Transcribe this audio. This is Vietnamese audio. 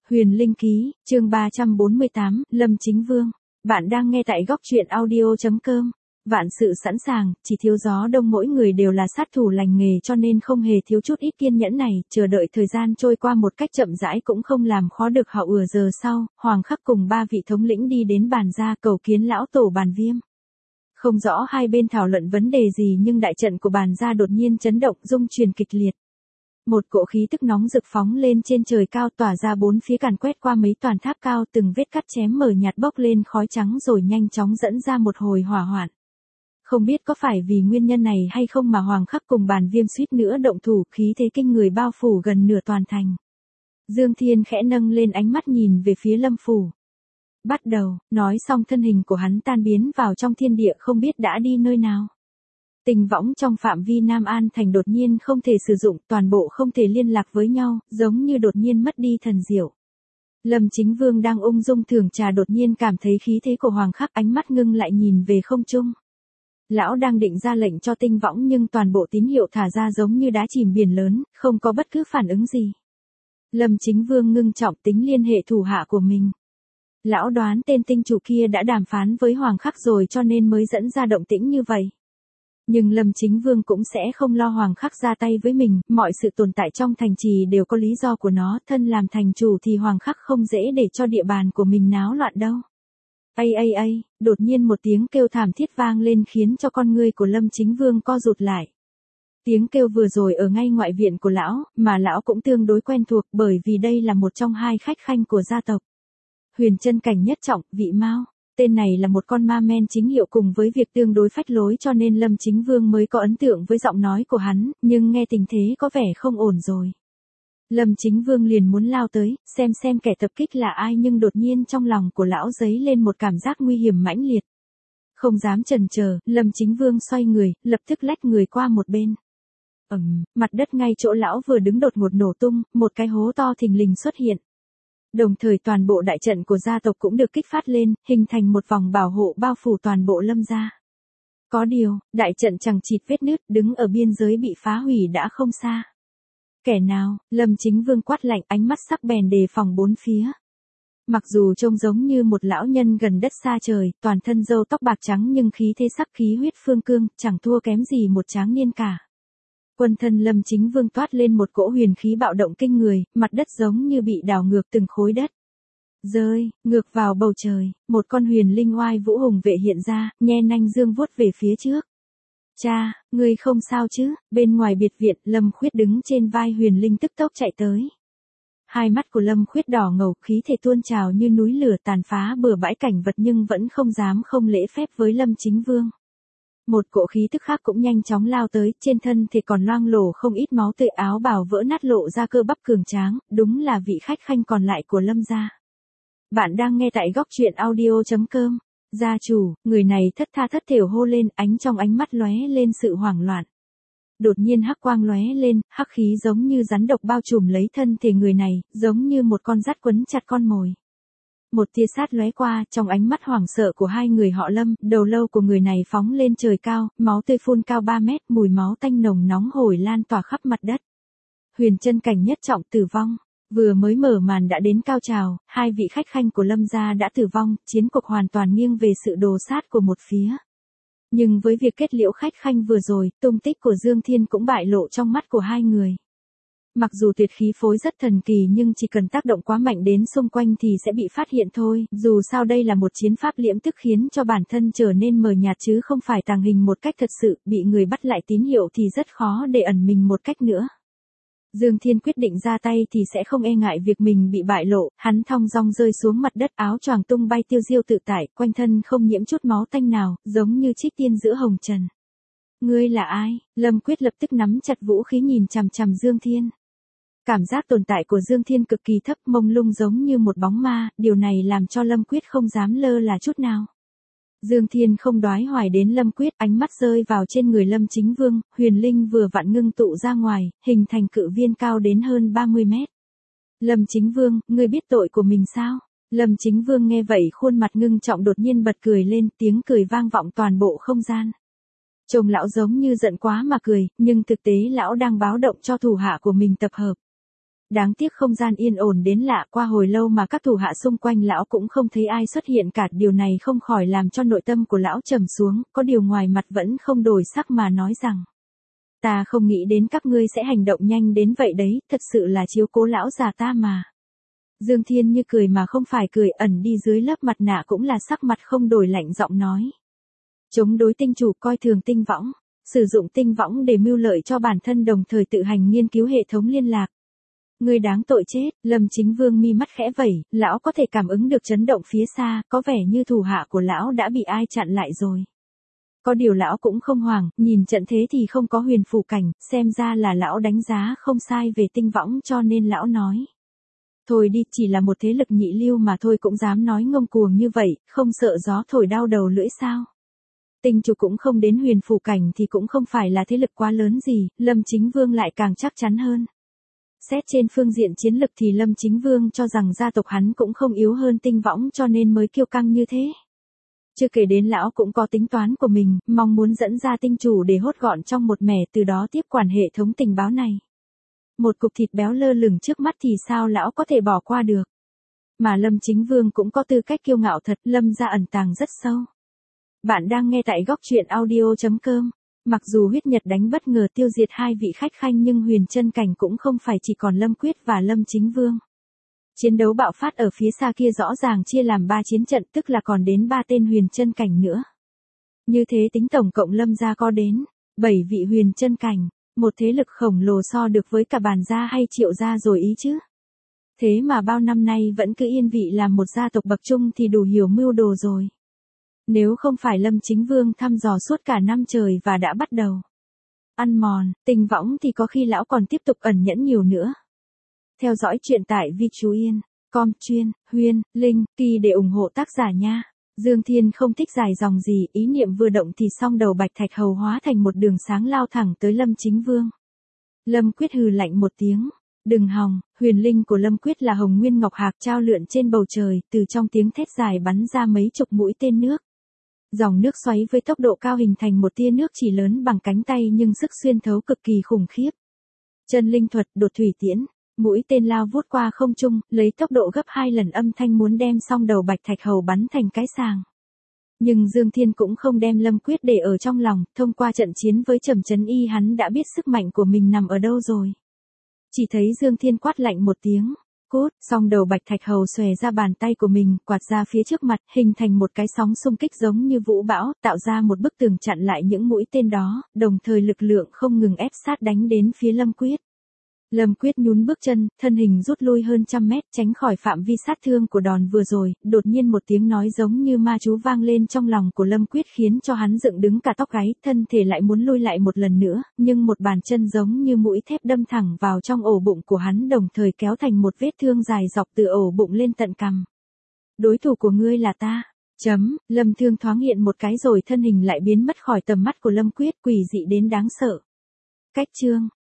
Huyền Linh Ký, chương 348, Lâm Chính Vương. Bạn đang nghe tại góc truyện audio.com. Vạn sự sẵn sàng, chỉ thiếu gió đông, mỗi người đều là sát thủ lành nghề cho nên không hề thiếu chút ít kiên nhẫn này, chờ đợi thời gian trôi qua một cách chậm rãi cũng không làm khó được họ. Giờ sau, Hoàng Khắc cùng ba vị thống lĩnh đi đến bàn gia cầu kiến lão tổ Bàn Viêm. Không rõ hai bên thảo luận vấn đề gì nhưng đại trận của bàn gia đột nhiên chấn động, rung chuyển kịch liệt. Một cỗ khí tức nóng rực phóng lên trên trời cao, tỏa ra bốn phía, càn quét qua mấy toàn tháp cao, từng vết cắt chém mờ nhạt bốc lên khói trắng rồi nhanh chóng dẫn ra một hồi hỏa hoạn. Không biết có phải vì nguyên nhân này hay không mà Hoàng Khắc cùng Bàn Viêm suýt nữa động thủ, khí thế kinh người bao phủ gần nửa toàn thành. Dương Thiên khẽ nâng lên ánh mắt nhìn về phía Lâm phủ. Bắt đầu, nói xong thân hình của hắn tan biến vào trong thiên địa, không biết đã đi nơi nào. Tình võng trong phạm vi Nam An thành đột nhiên không thể sử dụng, toàn bộ không thể liên lạc với nhau, giống như đột nhiên mất đi thần diệu. Lâm Chính Vương đang ung dung thưởng trà đột nhiên cảm thấy khí thế của Hoàng Khắc, ánh mắt ngưng lại nhìn về không trung. Lão đang định ra lệnh cho tinh võng nhưng toàn bộ tín hiệu thả ra giống như đá chìm biển lớn, không có bất cứ phản ứng gì. Lâm Chính Vương ngưng trọng tính liên hệ thủ hạ của mình. Lão đoán tên tinh chủ kia đã đàm phán với Hoàng Khắc rồi cho nên mới dẫn ra động tĩnh như vậy. Nhưng Lâm Chính Vương cũng sẽ không lo Hoàng Khắc ra tay với mình, mọi sự tồn tại trong thành trì đều có lý do của nó, thân làm thành chủ thì Hoàng Khắc không dễ để cho địa bàn của mình náo loạn đâu. Đột nhiên một tiếng kêu thảm thiết vang lên khiến cho con ngươi của Lâm Chính Vương co rụt lại. Tiếng kêu vừa rồi ở ngay ngoại viện của lão, mà lão cũng tương đối quen thuộc bởi vì đây là một trong hai khách khanh của gia tộc. Huyền Chân Cảnh Nhất Trọng, Vị Mao. Tên này là một con ma men chính hiệu, cùng với việc tương đối phách lối cho nên Lâm Chính Vương mới có ấn tượng với giọng nói của hắn, nhưng nghe tình thế có vẻ không ổn rồi. Lâm Chính Vương liền muốn lao tới, xem kẻ tập kích là ai, nhưng đột nhiên trong lòng của lão dấy lên một cảm giác nguy hiểm mãnh liệt. Không dám chần chờ, Lâm Chính Vương xoay người, lập tức lách người qua một bên. Mặt đất ngay chỗ lão vừa đứng đột ngột nổ tung, một cái hố to thình lình xuất hiện. Đồng thời toàn bộ đại trận của gia tộc cũng được kích phát lên, hình thành một vòng bảo hộ bao phủ toàn bộ Lâm gia. Có điều, đại trận chằng chịt vết nứt, đứng ở biên giới bị phá hủy đã không xa. Kẻ nào? Lâm Chính Vương quát lạnh, ánh mắt sắc bén đề phòng bốn phía. Mặc dù trông giống như một lão nhân gần đất xa trời, toàn thân râu tóc bạc trắng nhưng khí thế sắc khí huyết phương cương, chẳng thua kém gì một tráng niên cả. Quân thân Lâm Chính Vương toát lên một cỗ huyền khí bạo động kinh người, mặt đất giống như bị đào ngược từng khối đất. Rơi, ngược vào bầu trời, một con huyền linh oai vũ hùng vệ hiện ra, nhe nanh dương vuốt về phía trước. Cha, ngươi không sao chứ? Bên ngoài biệt viện, Lâm Khuyết đứng trên vai huyền linh tức tốc chạy tới. Hai mắt của Lâm Khuyết đỏ ngầu, khí thể tuôn trào như núi lửa, tàn phá bừa bãi cảnh vật nhưng vẫn không dám không lễ phép với Lâm Chính Vương. Một cỗ khí tức khác cũng nhanh chóng lao tới, trên thân thì còn loang lổ không ít máu tươi, áo bào vỡ nát lộ ra cơ bắp cường tráng, đúng là vị khách khanh còn lại của Lâm gia. Bạn đang nghe tại góc truyện audio.com. Gia chủ, người này thất tha thất thểu hô lên, trong ánh mắt lóe lên sự hoảng loạn. Đột nhiên hắc quang lóe lên, hắc khí giống như rắn độc bao trùm lấy thân thể người này, giống như một con dắt quấn chặt con mồi. Một tia sát lóe qua, trong ánh mắt hoảng sợ của hai người họ Lâm, đầu lâu của người này phóng lên trời cao, máu tươi phun cao 3 mét, mùi máu tanh nồng nóng hổi lan tỏa khắp mặt đất. Huyền Chân Cảnh Nhất Trọng tử vong. Vừa mới mở màn đã đến cao trào, hai vị khách khanh của Lâm gia đã tử vong, chiến cuộc hoàn toàn nghiêng về sự đồ sát của một phía. Nhưng với việc kết liễu khách khanh vừa rồi, tung tích của Dương Thiên cũng bại lộ trong mắt của hai người. Mặc dù tuyệt khí phối rất thần kỳ nhưng chỉ cần tác động quá mạnh đến xung quanh thì sẽ bị phát hiện thôi, dù sao đây là một chiến pháp liễm tức khiến cho bản thân trở nên mờ nhạt chứ không phải tàng hình một cách thật sự, bị người bắt lại tín hiệu thì rất khó để ẩn mình một cách nữa. Dương Thiên quyết định ra tay thì sẽ không e ngại việc mình bị bại lộ, hắn thong dong rơi xuống mặt đất, áo choàng tung bay tiêu diêu tự tại, quanh thân không nhiễm chút máu tanh nào, giống như trích tiên giữa hồng trần. Ngươi là ai? Lâm Quyết lập tức nắm chặt vũ khí nhìn chằm chằm Dương Thiên. Cảm giác tồn tại của Dương Thiên cực kỳ thấp, mông lung giống như một bóng ma, điều này làm cho Lâm Quyết không dám lơ là chút nào. Dương Thiên không đoái hoài đến Lâm Quyết, ánh mắt rơi vào trên người Lâm Chính Vương, huyền linh vừa vặn ngưng tụ ra ngoài, hình thành cự viên cao đến hơn 30 mét. Lâm Chính Vương, ngươi biết tội của mình sao? Lâm Chính Vương nghe vậy khuôn mặt ngưng trọng đột nhiên bật cười lên, tiếng cười vang vọng toàn bộ không gian. Trông lão giống như giận quá mà cười, nhưng thực tế lão đang báo động cho thủ hạ của mình tập hợp. Đáng tiếc không gian yên ổn đến lạ, qua hồi lâu mà các thủ hạ xung quanh lão cũng không thấy ai xuất hiện cả, điều này không khỏi làm cho nội tâm của lão trầm xuống, có điều ngoài mặt vẫn không đổi sắc mà nói rằng. Ta không nghĩ đến các ngươi sẽ hành động nhanh đến vậy đấy, thật sự là chiếu cố lão già ta mà. Dương Thiên Như cười mà không phải cười, ẩn đi dưới lớp mặt nạ cũng là sắc mặt không đổi, lạnh giọng nói. Chống đối tinh chủ, coi thường tinh võng, sử dụng tinh võng để mưu lợi cho bản thân, đồng thời tự hành nghiên cứu hệ thống liên lạc. Người đáng tội chết. Lâm Chính Vương mi mắt khẽ vẩy, lão có thể cảm ứng được chấn động phía xa, có vẻ như thủ hạ của lão đã bị ai chặn lại rồi. Có điều lão cũng không hoảng, nhìn trận thế thì không có huyền phù cảnh, xem ra là lão đánh giá không sai về tinh võng cho nên lão nói. Thôi đi, chỉ là một thế lực nhị lưu mà thôi cũng dám nói ngông cuồng như vậy, không sợ gió thổi đau đầu lưỡi sao? Tinh chủ cũng không đến huyền phù cảnh thì cũng không phải là thế lực quá lớn gì, Lâm Chính Vương lại càng chắc chắn hơn. Xét trên phương diện chiến lực thì Lâm Chính Vương cho rằng gia tộc hắn cũng không yếu hơn tinh võng cho nên mới kiêu căng như thế. Chưa kể đến lão cũng có tính toán của mình, mong muốn dẫn ra tinh chủ để hốt gọn trong một mẻ, từ đó tiếp quản hệ thống tình báo này. Một cục thịt béo lơ lửng trước mắt thì sao lão có thể bỏ qua được. Mà Lâm Chính Vương cũng có tư cách kiêu ngạo thật, Lâm gia ẩn tàng rất sâu. Bạn đang nghe tại góc truyện audio.com. Mặc dù huyết nhật đánh bất ngờ tiêu diệt hai vị khách khanh nhưng Huyền Chân Cảnh cũng không phải chỉ còn Lâm Quyết và Lâm Chính Vương. Chiến đấu bạo phát ở phía xa kia rõ ràng chia làm 3 chiến trận, tức là còn đến 3 tên Huyền Chân Cảnh nữa. Như thế tính tổng cộng Lâm gia có đến 7 vị Huyền Chân Cảnh, một thế lực khổng lồ so được với cả Bàn gia hay Triệu gia rồi ý chứ. Thế mà bao năm nay vẫn cứ yên vị làm một gia tộc bậc trung thì đủ hiểu mưu đồ rồi. Nếu không phải Lâm Chính Vương thăm dò suốt cả năm trời và đã bắt đầu ăn mòn, tinh võng thì có khi lão còn tiếp tục ẩn nhẫn nhiều nữa. Theo dõi chuyện tại vchuyen.com chuyên, Huyên, Linh, Kỳ để ủng hộ tác giả nha. Dương Thiên không thích dài dòng gì, ý niệm vừa động thì song đầu bạch thạch hầu hóa thành một đường sáng lao thẳng tới Lâm Chính Vương. Lâm Quyết hừ lạnh một tiếng. Đừng hòng, huyền linh của Lâm Quyết là hồng nguyên ngọc hạc trao lượn trên bầu trời, từ trong tiếng thét dài bắn ra mấy chục mũi tên nước. Dòng nước xoáy với tốc độ cao hình thành một tia nước chỉ lớn bằng cánh tay nhưng sức xuyên thấu cực kỳ khủng khiếp. Chân linh thuật, đột thủy tiễn, mũi tên lao vút qua không trung, lấy tốc độ gấp 2 lần âm thanh muốn đem song đầu bạch thạch hầu bắn thành cái sàng. Nhưng Dương Thiên cũng không đem Lâm Quyết để ở trong lòng, thông qua trận chiến với Trầm Chấn Y hắn đã biết sức mạnh của mình nằm ở đâu rồi. Chỉ thấy Dương Thiên quát lạnh một tiếng. Cút, song đầu bạch thạch hầu xòe ra bàn tay của mình, quạt ra phía trước mặt, hình thành một cái sóng xung kích giống như vũ bão, tạo ra một bức tường chặn lại những mũi tên đó, đồng thời lực lượng không ngừng ép sát đánh đến phía Lâm Quyết. Lâm Quyết nhún bước chân, thân hình rút lui hơn trăm mét, tránh khỏi phạm vi sát thương của đòn vừa rồi, đột nhiên một tiếng nói giống như ma chú vang lên trong lòng của Lâm Quyết khiến cho hắn dựng đứng cả tóc gáy, thân thể lại muốn lui lại một lần nữa, nhưng một bàn chân giống như mũi thép đâm thẳng vào trong ổ bụng của hắn đồng thời kéo thành một vết thương dài dọc từ ổ bụng lên tận cằm. Đối thủ của ngươi là ta. Lâm Thương thoáng hiện một cái rồi thân hình lại biến mất khỏi tầm mắt của Lâm Quyết, quỷ dị đến đáng sợ. Cách chương